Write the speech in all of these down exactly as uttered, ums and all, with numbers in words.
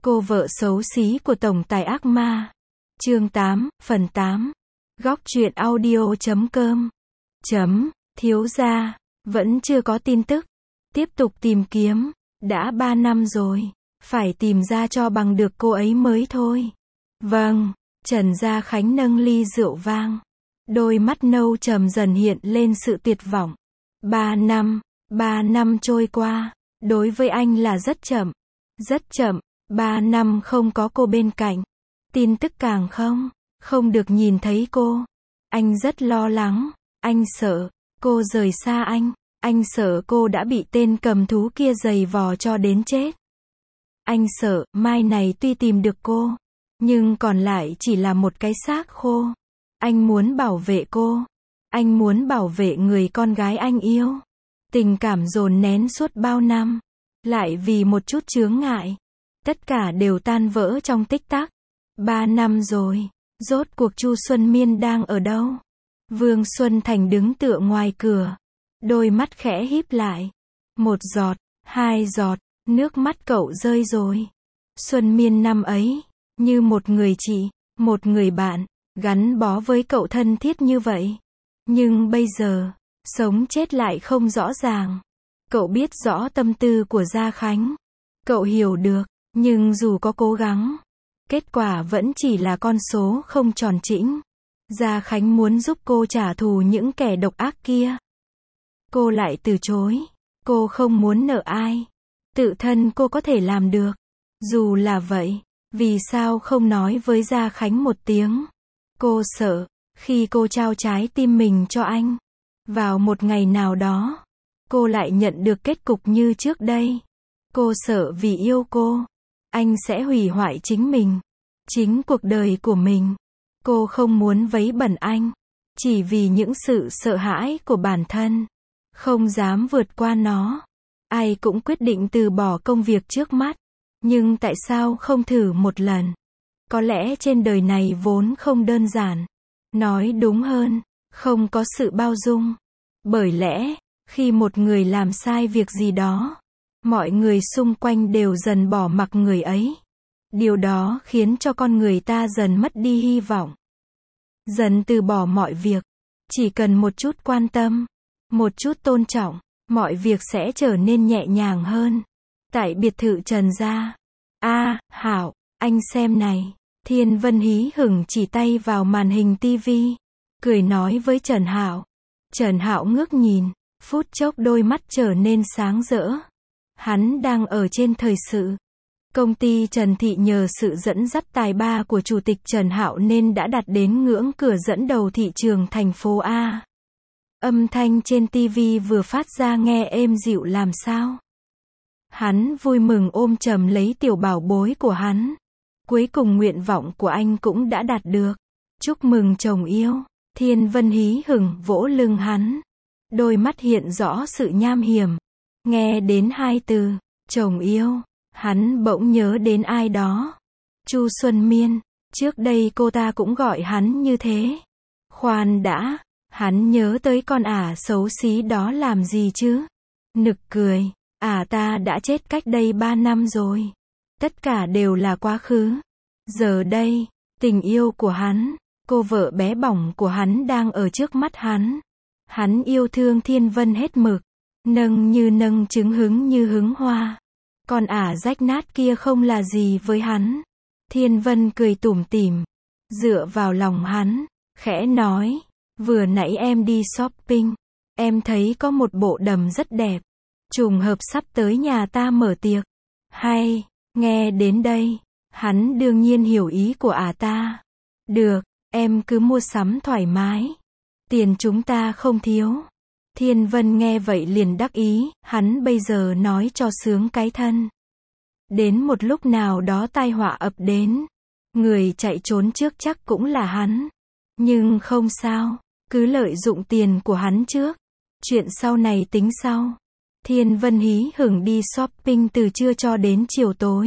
Cô vợ xấu xí của tổng tài ác ma. Chương tám, phần tám. Góc truyện audio chấm com. Chấm, thiếu gia, vẫn chưa có tin tức. Tiếp tục tìm kiếm, đã ba năm rồi, phải tìm ra cho bằng được cô ấy mới thôi. Vâng, Trần Gia Khánh nâng ly rượu vang. Đôi mắt nâu trầm dần hiện lên sự tuyệt vọng. Ba năm, ba năm trôi qua, đối với anh là rất chậm, rất chậm. Ba năm không có cô bên cạnh. Tin tức càng không, không được nhìn thấy cô. Anh rất lo lắng, anh sợ cô rời xa anh, anh sợ cô đã bị tên cầm thú kia giày vò cho đến chết. Anh sợ, mai này tuy tìm được cô, nhưng còn lại chỉ là một cái xác khô. Anh muốn bảo vệ cô. Anh muốn bảo vệ người con gái anh yêu. Tình cảm dồn nén suốt bao năm, lại vì một chút chướng ngại, tất cả đều tan vỡ trong tích tắc. Ba năm rồi, rốt cuộc Chu Xuân Miên đang ở đâu? Vương Xuân Thành đứng tựa ngoài cửa, đôi mắt khẽ híp lại. Một giọt, hai giọt, nước mắt cậu rơi rồi. Xuân Miên năm ấy, như một người chị, một người bạn, gắn bó với cậu thân thiết như vậy. Nhưng bây giờ, sống chết lại không rõ ràng. Cậu biết rõ tâm tư của Gia Khánh. Cậu hiểu được, nhưng dù có cố gắng, kết quả vẫn chỉ là con số không tròn chỉnh. Gia Khánh muốn giúp cô trả thù những kẻ độc ác kia. Cô lại từ chối. Cô không muốn nợ ai. Tự thân cô có thể làm được. Dù là vậy, vì sao không nói với Gia Khánh một tiếng? Cô sợ, khi cô trao trái tim mình cho anh, vào một ngày nào đó, cô lại nhận được kết cục như trước đây. Cô sợ vì yêu cô, anh sẽ hủy hoại chính mình, chính cuộc đời của mình. Cô không muốn vấy bẩn anh, chỉ vì những sự sợ hãi của bản thân, không dám vượt qua nó. Ai cũng quyết định từ bỏ công việc trước mắt, nhưng tại sao không thử một lần? Có lẽ trên đời này vốn không đơn giản. Nói đúng hơn, không có sự bao dung. Bởi lẽ, khi một người làm sai việc gì đó, mọi người xung quanh đều dần bỏ mặc người ấy. Điều đó khiến cho con người ta dần mất đi hy vọng. Dần từ bỏ mọi việc. Chỉ cần một chút quan tâm, một chút tôn trọng, mọi việc sẽ trở nên nhẹ nhàng hơn. Tại biệt thự Trần Gia. A, Hảo, anh xem này. Thiên Vân hí hửng chỉ tay vào màn hình tivi, cười nói với Trần Hạo. Trần Hạo ngước nhìn, phút chốc đôi mắt trở nên sáng rỡ. Hắn đang ở trên thời sự. Công ty Trần Thị nhờ sự dẫn dắt tài ba của Chủ tịch Trần Hạo nên đã đạt đến ngưỡng cửa dẫn đầu thị trường thành phố A. Âm thanh trên tivi vừa phát ra nghe êm dịu làm sao. Hắn vui mừng ôm chầm lấy tiểu bảo bối của hắn. Cuối cùng nguyện vọng của anh cũng đã đạt được. Chúc mừng chồng yêu. Thiên Vân hí hửng vỗ lưng hắn. Đôi mắt hiện rõ sự nham hiểm. Nghe đến hai từ, chồng yêu, hắn bỗng nhớ đến ai đó. Chu Xuân Miên, trước đây cô ta cũng gọi hắn như thế. Khoan đã, hắn nhớ tới con ả xấu xí đó làm gì chứ? Nực cười, ả ta đã chết cách đây ba năm rồi. Tất cả đều là quá khứ. Giờ đây, tình yêu của hắn, cô vợ bé bỏng của hắn đang ở trước mắt hắn. Hắn yêu thương Thiên Vân hết mực. Nâng như nâng trứng hứng như hứng hoa. Còn ả rách nát kia không là gì với hắn. Thiên Vân cười tủm tỉm, dựa vào lòng hắn, khẽ nói. Vừa nãy em đi shopping, em thấy có một bộ đầm rất đẹp. Trùng hợp sắp tới nhà ta mở tiệc. Hay, nghe đến đây, hắn đương nhiên hiểu ý của ả ta. Được, em cứ mua sắm thoải mái. Tiền chúng ta không thiếu. Thiên Vân nghe vậy liền đắc ý, hắn bây giờ nói cho sướng cái thân. Đến một lúc nào đó tai họa ập đến. Người chạy trốn trước chắc cũng là hắn. Nhưng không sao, cứ lợi dụng tiền của hắn trước. Chuyện sau này tính sau. Thiên Vân hí hửng đi shopping từ trưa cho đến chiều tối.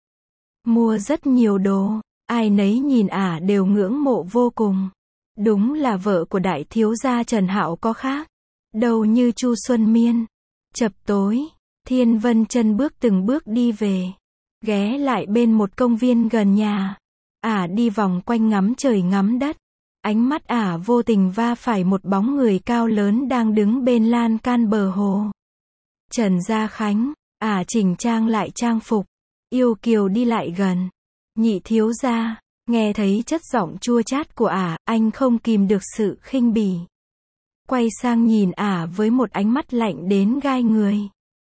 Mua rất nhiều đồ, ai nấy nhìn ả đều ngưỡng mộ vô cùng. Đúng là vợ của đại thiếu gia Trần Hạo có khác. Đâu như Chu Xuân Miên. Chập tối, Thiên Vân chân bước từng bước đi về. ghé lại bên một công viên gần nhà. Ả đi vòng quanh ngắm trời ngắm đất. Ánh mắt Ả vô tình va phải một bóng người cao lớn đang đứng bên lan can bờ hồ. Trần Gia Khánh. Ả chỉnh trang lại trang phục, yêu kiều đi lại gần. Nhị thiếu gia. Nghe thấy chất giọng chua chát của Ả, anh không kìm được sự khinh bỉ. Quay sang nhìn Ả với một ánh mắt lạnh đến gai người.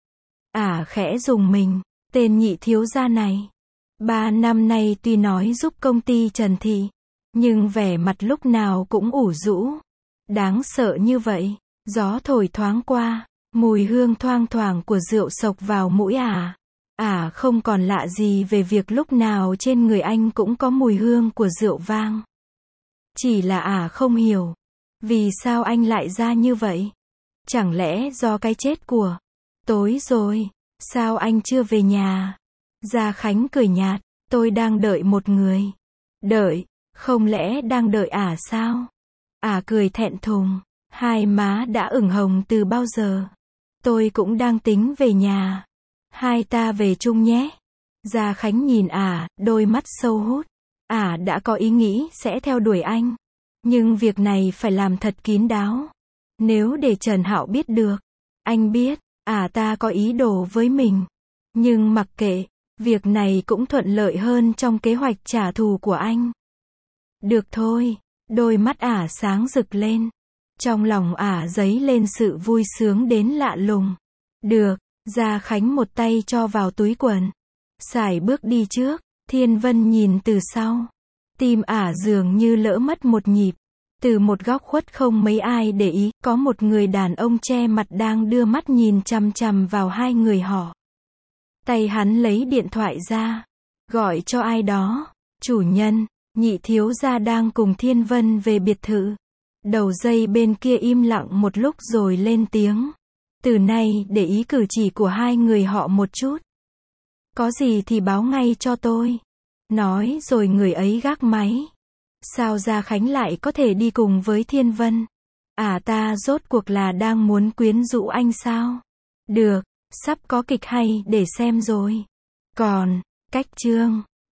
Ả khẽ rùng mình, tên nhị thiếu gia này. Ba năm nay tuy nói giúp công ty Trần Thị, nhưng vẻ mặt lúc nào cũng ủ rũ. Đáng sợ như vậy. Gió thổi thoáng qua, mùi hương thoang thoảng của rượu sộc vào mũi Ả. Ả không còn lạ gì về việc lúc nào trên người anh cũng có mùi hương của rượu vang. Chỉ là Ả không hiểu, vì sao anh lại ra như vậy? Chẳng lẽ do cái chết của... Tối rồi, sao anh chưa về nhà? Gia Khánh cười nhạt, tôi đang đợi một người. Đợi, không lẽ đang đợi Ả sao? Ả cười thẹn thùng, hai má đã ửng hồng từ bao giờ. Tôi cũng đang tính về nhà. Hai ta về chung nhé. Gia Khánh nhìn Ả, đôi mắt sâu hút. Ả đã có ý nghĩ sẽ theo đuổi anh. Nhưng việc này phải làm thật kín đáo. Nếu để Trần Hạo biết được, anh biết, Ả ta có ý đồ với mình. Nhưng mặc kệ, việc này cũng thuận lợi hơn trong kế hoạch trả thù của anh. Được thôi, đôi mắt Ả sáng rực lên. Trong lòng Ả dấy lên sự vui sướng đến lạ lùng. Được, Gia Khánh một tay cho vào túi quần. Sải bước đi trước, Thiên Vân nhìn từ sau. Tim Ả dường như lỡ mất một nhịp. Từ một góc khuất không mấy ai để ý, có một người đàn ông che mặt đang đưa mắt nhìn chằm chằm vào hai người họ. Tay hắn lấy điện thoại ra, gọi cho ai đó. Chủ nhân, nhị thiếu gia đang cùng Thiên Vân về biệt thự. Đầu dây bên kia im lặng một lúc rồi lên tiếng. Từ nay để ý cử chỉ của hai người họ một chút. Có gì thì báo ngay cho tôi. Nói rồi người ấy gác máy. Sao Gia Khánh lại có thể đi cùng với Thiên Vân? À ta rốt cuộc là đang muốn quyến rũ anh sao? Được, sắp có kịch hay để xem rồi. Còn, cách chương